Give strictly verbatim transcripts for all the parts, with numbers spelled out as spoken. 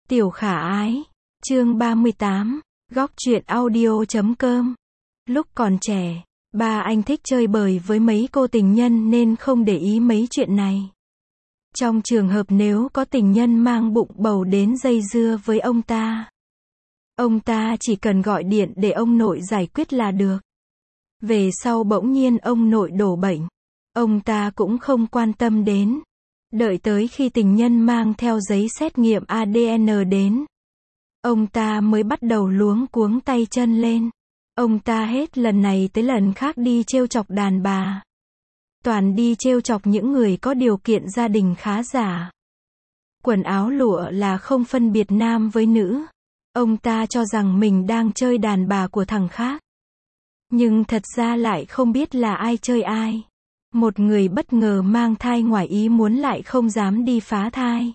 Tiểu khả ái, chương ba mươi tám, góc truyện audio chấm com. Lúc còn trẻ, ba anh thích chơi bời với mấy cô tình nhân nên không để ý mấy chuyện này. Trong trường hợp nếu có tình nhân mang bụng bầu đến dây dưa với ông ta, ông ta chỉ cần gọi điện để ông nội giải quyết là được. Về sau bỗng nhiên ông nội đổ bệnh, ông ta cũng không quan tâm đến. Đợi tới khi tình nhân mang theo giấy xét nghiệm a đê en đến, ông ta mới bắt đầu luống cuống tay chân lên. Ông ta hết lần này tới lần khác đi trêu chọc đàn bà. Toàn đi trêu chọc những người có điều kiện gia đình khá giả. Quần áo lụa là không phân biệt nam với nữ. Ông ta cho rằng mình đang chơi đàn bà của thằng khác. Nhưng thật ra lại không biết là ai chơi ai. Một người bất ngờ mang thai ngoài ý muốn lại không dám đi phá thai.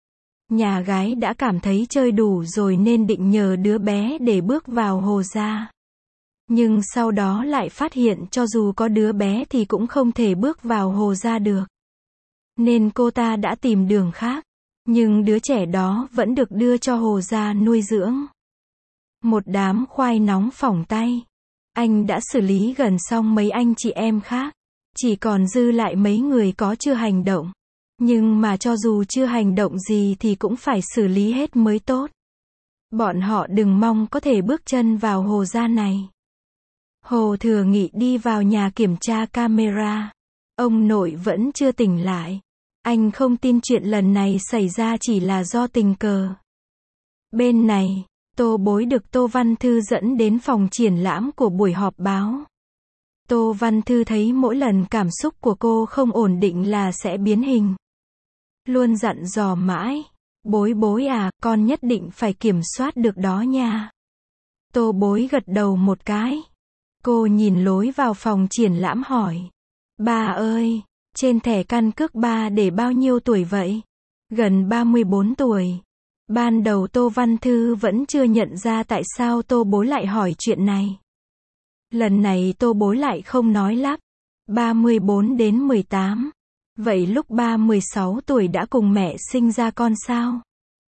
Nhà gái đã cảm thấy chơi đủ rồi nên định nhờ đứa bé để bước vào hồ ra. Nhưng sau đó lại phát hiện cho dù có đứa bé thì cũng không thể bước vào hồ ra được. Nên cô ta đã tìm đường khác. Nhưng đứa trẻ đó vẫn được đưa cho hồ ra nuôi dưỡng. Một đám khoai nóng phỏng tay. Anh đã xử lý gần xong mấy anh chị em khác. Chỉ còn dư lại mấy người có chưa hành động. Nhưng mà cho dù chưa hành động gì thì cũng phải xử lý hết mới tốt. Bọn họ đừng mong có thể bước chân vào hồ ra này. Hồ Thừa Nghị đi vào nhà kiểm tra camera. Ông nội vẫn chưa tỉnh lại. Anh không tin chuyện lần này xảy ra chỉ là do tình cờ. Bên này, Tô Bối được Tô Văn Thư dẫn đến phòng triển lãm của buổi họp báo. Tô Văn Thư thấy mỗi lần cảm xúc của cô không ổn định là sẽ biến hình. Luôn dặn dò mãi. Bối bối à, con nhất định phải kiểm soát được đó nha. Tô Bối gật đầu một cái. Cô nhìn lối vào phòng triển lãm hỏi. Ba ơi, trên thẻ căn cước ba để bao nhiêu tuổi vậy? Gần ba mươi bốn tuổi. Ban đầu Tô Văn Thư vẫn chưa nhận ra tại sao Tô Bối lại hỏi chuyện này. Lần này Tô Bối lại không nói lắp. ba mươi bốn đến mười tám. Vậy lúc ba mười sáu tuổi đã cùng mẹ sinh ra con sao?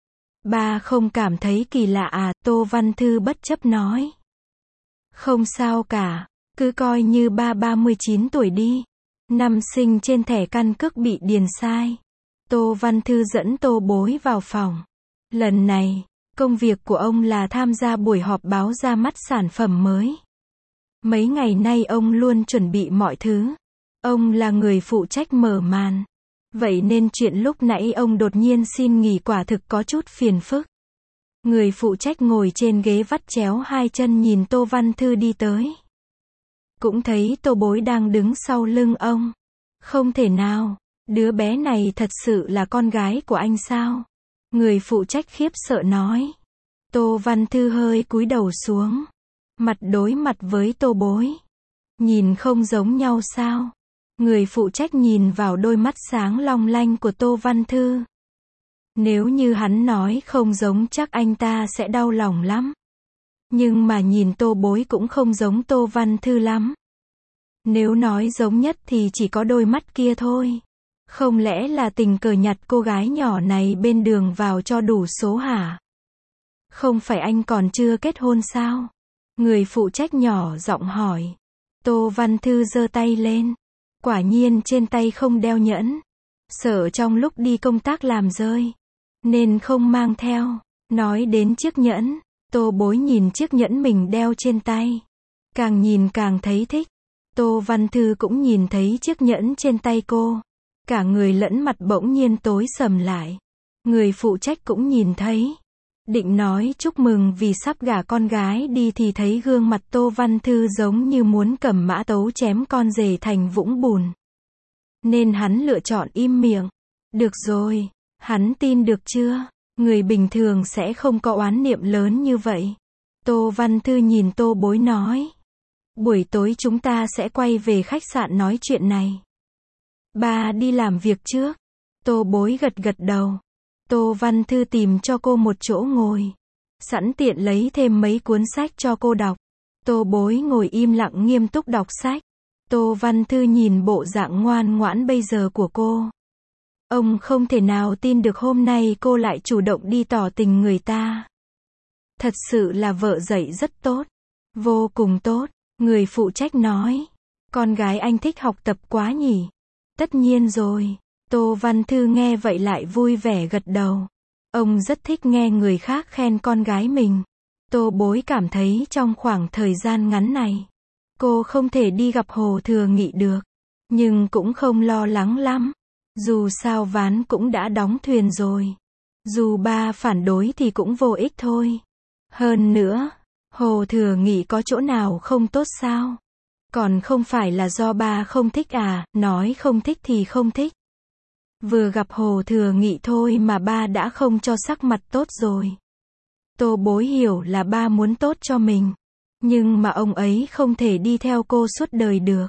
Ba không cảm thấy kỳ lạ à? Tô Văn Thư bất chấp nói. Không sao cả, cứ coi như ba ba mươi chín tuổi đi. Năm sinh trên thẻ căn cước bị điền sai. Tô Văn Thư dẫn Tô Bối vào phòng. Lần này, công việc của ông là tham gia buổi họp báo ra mắt sản phẩm mới. Mấy ngày nay ông luôn chuẩn bị mọi thứ. Ông là người phụ trách mở màn. Vậy nên chuyện lúc nãy ông đột nhiên xin nghỉ quả thực có chút phiền phức. Người phụ trách ngồi trên ghế vắt chéo hai chân nhìn Tô Văn Thư đi tới. Cũng thấy Tô Bối đang đứng sau lưng ông. Không thể nào, đứa bé này thật sự là con gái của anh sao? Người phụ trách khiếp sợ nói. Tô Văn Thư hơi cúi đầu xuống. Mặt đối mặt với Tô Bối. Nhìn không giống nhau sao? Người phụ trách nhìn vào đôi mắt sáng long lanh của Tô Văn Thư. Nếu như hắn nói không giống chắc anh ta sẽ đau lòng lắm. Nhưng mà nhìn Tô Bối cũng không giống Tô Văn Thư lắm. Nếu nói giống nhất thì chỉ có đôi mắt kia thôi. Không lẽ là tình cờ nhặt cô gái nhỏ này bên đường vào cho đủ số hả? Không phải anh còn chưa kết hôn sao? Người phụ trách nhỏ giọng hỏi. Tô Văn Thư giơ tay lên. Quả nhiên trên tay không đeo nhẫn. Sợ trong lúc đi công tác làm rơi. Nên không mang theo. Nói đến chiếc nhẫn. Tô Bối nhìn chiếc nhẫn mình đeo trên tay. Càng nhìn càng thấy thích. Tô Văn Thư cũng nhìn thấy chiếc nhẫn trên tay cô. Cả người lẫn mặt bỗng nhiên tối sầm lại. Người phụ trách cũng nhìn thấy. Định nói chúc mừng vì sắp gả con gái đi thì thấy gương mặt Tô Văn Thư giống như muốn cầm mã tấu chém con rể thành vũng bùn. Nên hắn lựa chọn im miệng. Được rồi, hắn tin được chưa? Người bình thường sẽ không có oán niệm lớn như vậy. Tô Văn Thư nhìn Tô Bối nói. Buổi tối chúng ta sẽ quay về khách sạn nói chuyện này. Ba đi làm việc trước. Tô Bối gật gật đầu. Tô Văn Thư tìm cho cô một chỗ ngồi. Sẵn tiện lấy thêm mấy cuốn sách cho cô đọc. Tô Bối ngồi im lặng nghiêm túc đọc sách. Tô Văn Thư nhìn bộ dạng ngoan ngoãn bây giờ của cô. Ông không thể nào tin được hôm nay cô lại chủ động đi tỏ tình người ta. Thật sự là vợ dạy rất tốt. Vô cùng tốt. Người phụ trách nói. Con gái anh thích học tập quá nhỉ. Tất nhiên rồi. Tô Văn Thư nghe vậy lại vui vẻ gật đầu. Ông rất thích nghe người khác khen con gái mình. Tô Bối cảm thấy trong khoảng thời gian ngắn này, cô không thể đi gặp Hồ Thừa Nghị được. Nhưng cũng không lo lắng lắm. Dù sao ván cũng đã đóng thuyền rồi. Dù ba phản đối thì cũng vô ích thôi. Hơn nữa, Hồ Thừa Nghị có chỗ nào không tốt sao? Còn không phải là do ba không thích à, nói không thích thì không thích. Vừa gặp Hồ Thừa Nghị thôi mà ba đã không cho sắc mặt tốt rồi. Tô Bối hiểu là ba muốn tốt cho mình. Nhưng mà ông ấy không thể đi theo cô suốt đời được.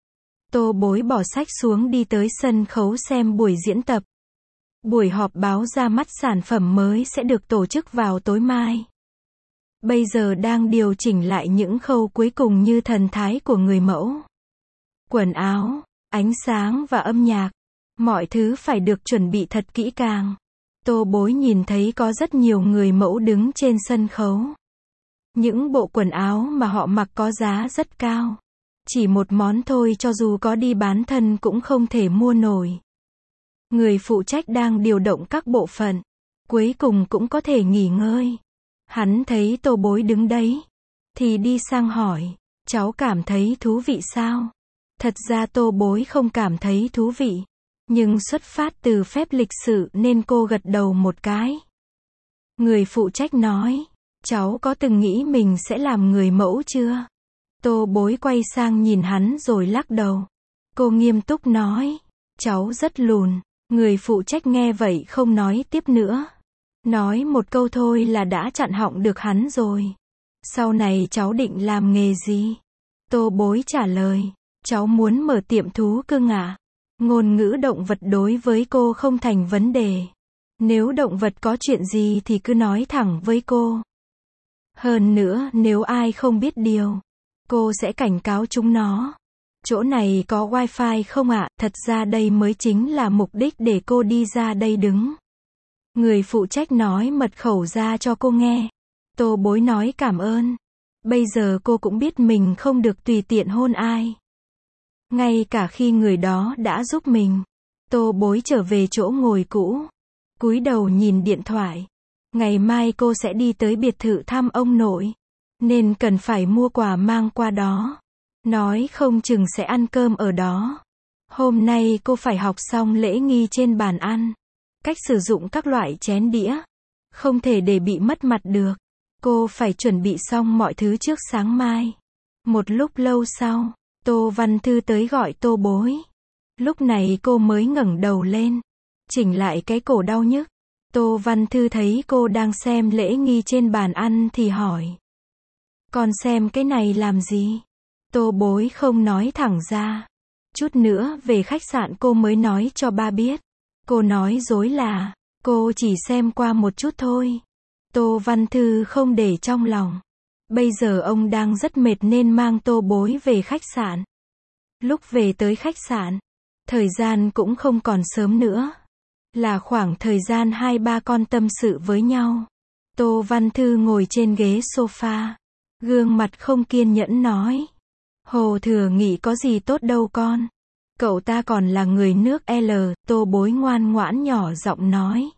Tô Bối bỏ sách xuống đi tới sân khấu xem buổi diễn tập. Buổi họp báo ra mắt sản phẩm mới sẽ được tổ chức vào tối mai. Bây giờ đang điều chỉnh lại những khâu cuối cùng như thần thái của người mẫu. Quần áo, ánh sáng và âm nhạc. Mọi thứ phải được chuẩn bị thật kỹ càng. Tô Bối nhìn thấy có rất nhiều người mẫu đứng trên sân khấu. Những bộ quần áo mà họ mặc có giá rất cao. Chỉ một món thôi cho dù có đi bán thân cũng không thể mua nổi. Người phụ trách đang điều động các bộ phận. Cuối cùng cũng có thể nghỉ ngơi. Hắn thấy Tô Bối đứng đấy. Thì đi sang hỏi. Cháu cảm thấy thú vị sao? Thật ra Tô Bối không cảm thấy thú vị. Nhưng xuất phát từ phép lịch sự nên cô gật đầu một cái. Người phụ trách nói. Cháu có từng nghĩ mình sẽ làm người mẫu chưa? Tô Bối quay sang nhìn hắn rồi lắc đầu. Cô nghiêm túc nói. Cháu rất lùn. Người phụ trách nghe vậy không nói tiếp nữa. Nói một câu thôi là đã chặn họng được hắn rồi. Sau này cháu định làm nghề gì? Tô Bối trả lời. Cháu muốn mở tiệm thú cưng ạ. Ngôn ngữ động vật đối với cô không thành vấn đề. Nếu động vật có chuyện gì thì cứ nói thẳng với cô. Hơn nữa, nếu ai không biết điều, cô sẽ cảnh cáo chúng nó. Chỗ này có wifi không ạ? Thật ra đây mới chính là mục đích để cô đi ra đây đứng. Người phụ trách nói mật khẩu ra cho cô nghe. Tô Bối nói cảm ơn. Bây giờ cô cũng biết mình không được tùy tiện hôn ai. Ngay cả khi người đó đã giúp mình. Tô Bối trở về chỗ ngồi cũ. Cúi đầu nhìn điện thoại. Ngày mai cô sẽ đi tới biệt thự thăm ông nội. Nên cần phải mua quà mang qua đó. Nói không chừng sẽ ăn cơm ở đó. Hôm nay cô phải học xong lễ nghi trên bàn ăn. Cách sử dụng các loại chén đĩa. Không thể để bị mất mặt được. Cô phải chuẩn bị xong mọi thứ trước sáng mai. Một lúc lâu sau, Tô Văn Thư tới gọi Tô Bối. Lúc này cô mới ngẩng đầu lên. Chỉnh lại cái cổ đau nhức. Tô Văn Thư thấy cô đang xem lễ nghi trên bàn ăn thì hỏi. Con xem cái này làm gì? Tô Bối không nói thẳng ra. Chút nữa về khách sạn cô mới nói cho ba biết. Cô nói dối là, cô chỉ xem qua một chút thôi. Tô Văn Thư không để trong lòng. Bây giờ ông đang rất mệt nên mang Tô Bối về khách sạn. Lúc về tới khách sạn, thời gian cũng không còn sớm nữa. Là khoảng thời gian hai ba con tâm sự với nhau. Tô Văn Thư ngồi trên ghế sofa. Gương mặt không kiên nhẫn nói. Hồ Thừa Nghị có gì tốt đâu con. Cậu ta còn là người nước L. Tô Bối ngoan ngoãn nhỏ giọng nói.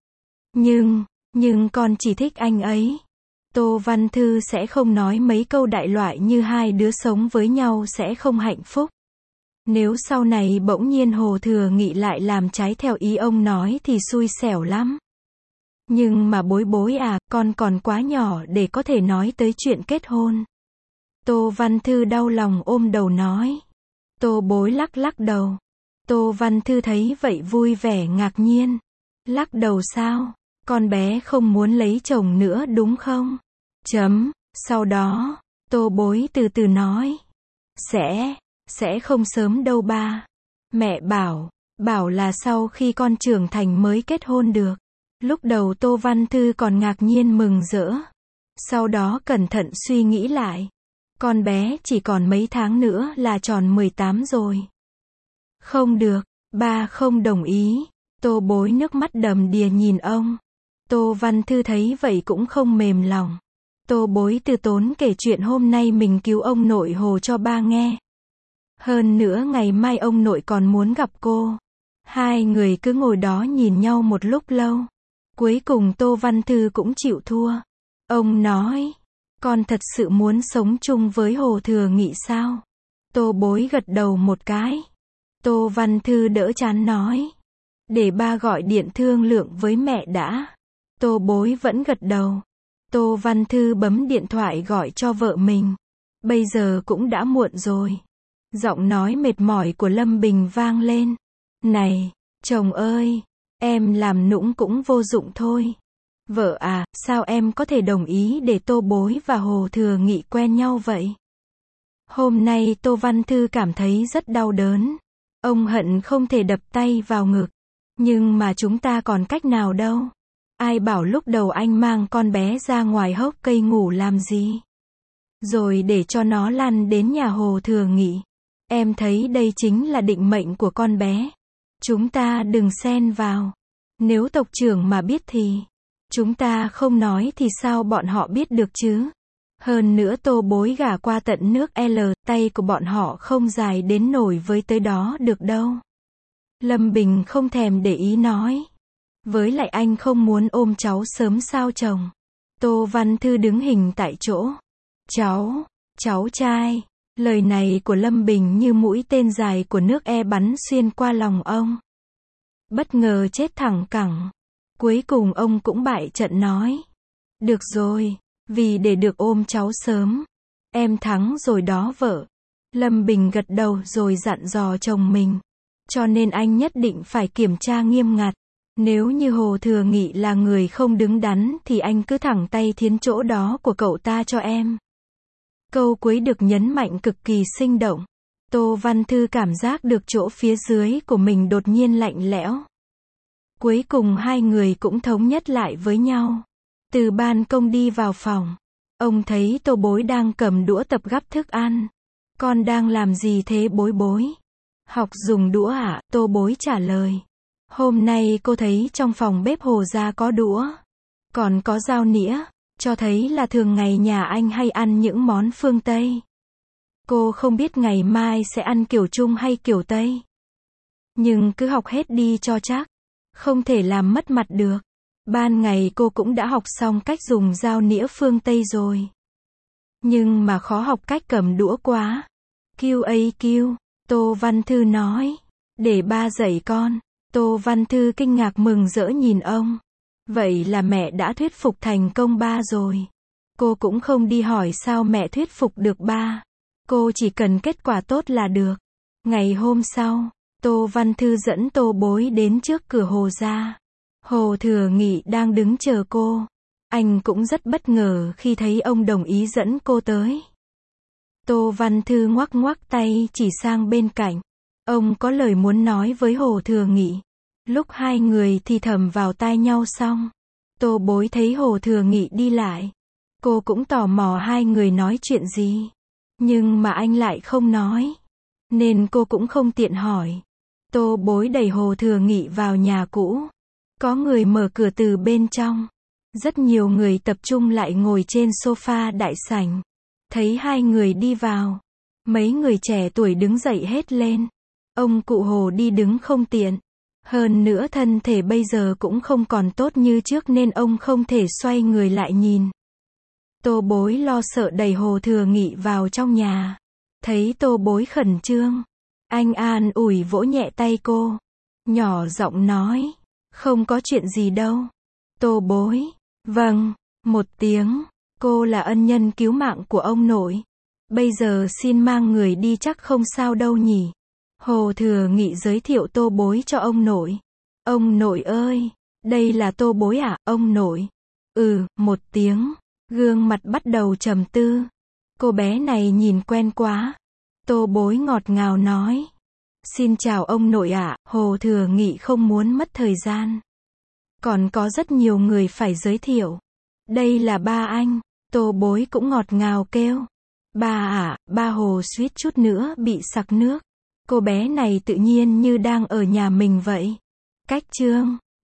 Nhưng, nhưng con chỉ thích anh ấy. Tô Văn Thư sẽ không nói mấy câu đại loại như hai đứa sống với nhau sẽ không hạnh phúc. Nếu sau này bỗng nhiên Hồ Thừa Nghị lại làm trái theo ý ông nói thì xui xẻo lắm. Nhưng mà Bối Bối à, con còn quá nhỏ để có thể nói tới chuyện kết hôn. Tô Văn Thư đau lòng ôm đầu nói. Tô Bối lắc lắc đầu. Tô Văn Thư thấy vậy vui vẻ ngạc nhiên. Lắc đầu sao? Con bé không muốn lấy chồng nữa đúng không? Chấm. Sau đó, Tô Bối từ từ nói. Sẽ, sẽ không sớm đâu ba. Mẹ bảo, bảo là sau khi con trưởng thành mới kết hôn được. Lúc đầu Tô Văn Thư còn ngạc nhiên mừng rỡ. Sau đó cẩn thận suy nghĩ lại. Con bé chỉ còn mấy tháng nữa là tròn mười tám rồi. Không được, ba không đồng ý. Tô Bối nước mắt đầm đìa nhìn ông. Tô Văn Thư thấy vậy cũng không mềm lòng. Tô Bối từ tốn kể chuyện hôm nay mình cứu ông nội Hồ cho ba nghe. Hơn nữa ngày mai ông nội còn muốn gặp cô. Hai người cứ ngồi đó nhìn nhau một lúc lâu. Cuối cùng Tô Văn Thư cũng chịu thua. Ông nói, con thật sự muốn sống chung với Hồ Thừa Nghị sao? Tô Bối gật đầu một cái. Tô Văn Thư đỡ chán nói, để ba gọi điện thương lượng với mẹ đã. Tô Bối vẫn gật đầu. Tô Văn Thư bấm điện thoại gọi cho vợ mình. Bây giờ cũng đã muộn rồi. Giọng nói mệt mỏi của Lâm Bình vang lên. Này, chồng ơi, em làm nũng cũng vô dụng thôi. Vợ à, sao em có thể đồng ý để Tô Bối và Hồ Thừa Nghị quen nhau vậy? Hôm nay Tô Văn Thư cảm thấy rất đau đớn. Ông hận không thể đập tay vào ngực. Nhưng mà chúng ta còn cách nào đâu. Ai bảo lúc đầu anh mang con bé ra ngoài hốc cây ngủ làm gì? Rồi để cho nó lăn đến nhà Hồ Thừa Nghị. Em thấy đây chính là định mệnh của con bé. Chúng ta đừng xen vào. Nếu tộc trưởng mà biết thì... Chúng ta không nói thì sao bọn họ biết được chứ? Hơn nữa Tô Bối gả qua tận nước L, tay của bọn họ không dài đến nổi với tới đó được đâu. Lâm Bình không thèm để ý nói. Với lại anh không muốn ôm cháu sớm sao chồng. Tô Văn Thư đứng hình tại chỗ. Cháu, cháu trai. Lời này của Lâm Bình như mũi tên dài của nước E bắn xuyên qua lòng ông. Bất ngờ chết thẳng cẳng. Cuối cùng ông cũng bại trận nói. Được rồi, vì để được ôm cháu sớm. Em thắng rồi đó vợ. Lâm Bình gật đầu rồi dặn dò chồng mình. Cho nên anh nhất định phải kiểm tra nghiêm ngặt. Nếu như Hồ Thừa Nghị là người không đứng đắn thì anh cứ thẳng tay thiến chỗ đó của cậu ta cho em. Câu cuối được nhấn mạnh cực kỳ sinh động. Tô Văn Thư cảm giác được chỗ phía dưới của mình đột nhiên lạnh lẽo. Cuối cùng hai người cũng thống nhất lại với nhau. Từ ban công đi vào phòng. Ông thấy Tô Bối đang cầm đũa tập gắp thức ăn. Con đang làm gì thế Bối Bối? Học dùng đũa ạ, à? Tô Bối trả lời. Hôm nay cô thấy trong phòng bếp Hồ gia có đũa. Còn có dao nĩa. Cho thấy là thường ngày nhà anh hay ăn những món phương Tây. Cô không biết ngày mai sẽ ăn kiểu Trung hay kiểu Tây. Nhưng cứ học hết đi cho chắc. Không thể làm mất mặt được. Ban ngày cô cũng đã học xong cách dùng dao nĩa phương Tây rồi. Nhưng mà khó học cách cầm đũa quá. Q A Q, Tô Văn Thư nói. Để ba dạy con. Tô Văn Thư kinh ngạc mừng rỡ nhìn ông. Vậy là mẹ đã thuyết phục thành công ba rồi. Cô cũng không đi hỏi sao mẹ thuyết phục được ba. Cô chỉ cần kết quả tốt là được. Ngày hôm sau, Tô Văn Thư dẫn Tô Bối đến trước cửa Hồ gia. Hồ Thừa Nghị đang đứng chờ cô. Anh cũng rất bất ngờ khi thấy ông đồng ý dẫn cô tới. Tô Văn Thư ngoắc ngoắc tay chỉ sang bên cạnh. Ông có lời muốn nói với Hồ Thừa Nghị. Lúc hai người thì thầm vào tai nhau xong. Tô Bối thấy Hồ Thừa Nghị đi lại. Cô cũng tò mò hai người nói chuyện gì. Nhưng mà anh lại không nói. Nên cô cũng không tiện hỏi. Tô Bối đẩy Hồ Thừa Nghị vào nhà cũ. Có người mở cửa từ bên trong. Rất nhiều người tập trung lại ngồi trên sofa đại sảnh. Thấy hai người đi vào. Mấy người trẻ tuổi đứng dậy hết lên. Ông cụ Hồ đi đứng không tiện. Hơn nữa thân thể bây giờ cũng không còn tốt như trước nên ông không thể xoay người lại nhìn. Tô Bối lo sợ đẩy Hồ Thừa Nghị vào trong nhà. Thấy Tô Bối khẩn trương. Anh an ủi vỗ nhẹ tay cô. Nhỏ giọng nói. Không có chuyện gì đâu. Tô Bối. Vâng. Một tiếng. Cô là ân nhân cứu mạng của ông nội. Bây giờ xin mang người đi chắc không sao đâu nhỉ. Hồ Thừa Nghị giới thiệu Tô Bối cho ông nội. Ông nội ơi. Đây là Tô Bối à, ông nội? Ừ, một tiếng. Gương mặt bắt đầu trầm tư. Cô bé này nhìn quen quá. Tô Bối ngọt ngào nói. Xin chào ông nội ạ, Hồ Thừa Nghị không muốn mất thời gian. Còn có rất nhiều người phải giới thiệu. Đây là ba anh. Tô Bối cũng ngọt ngào kêu. Ba ạ, ba Hồ suýt chút nữa bị sặc nước. Cô bé này tự nhiên như đang ở nhà mình vậy. Cách chương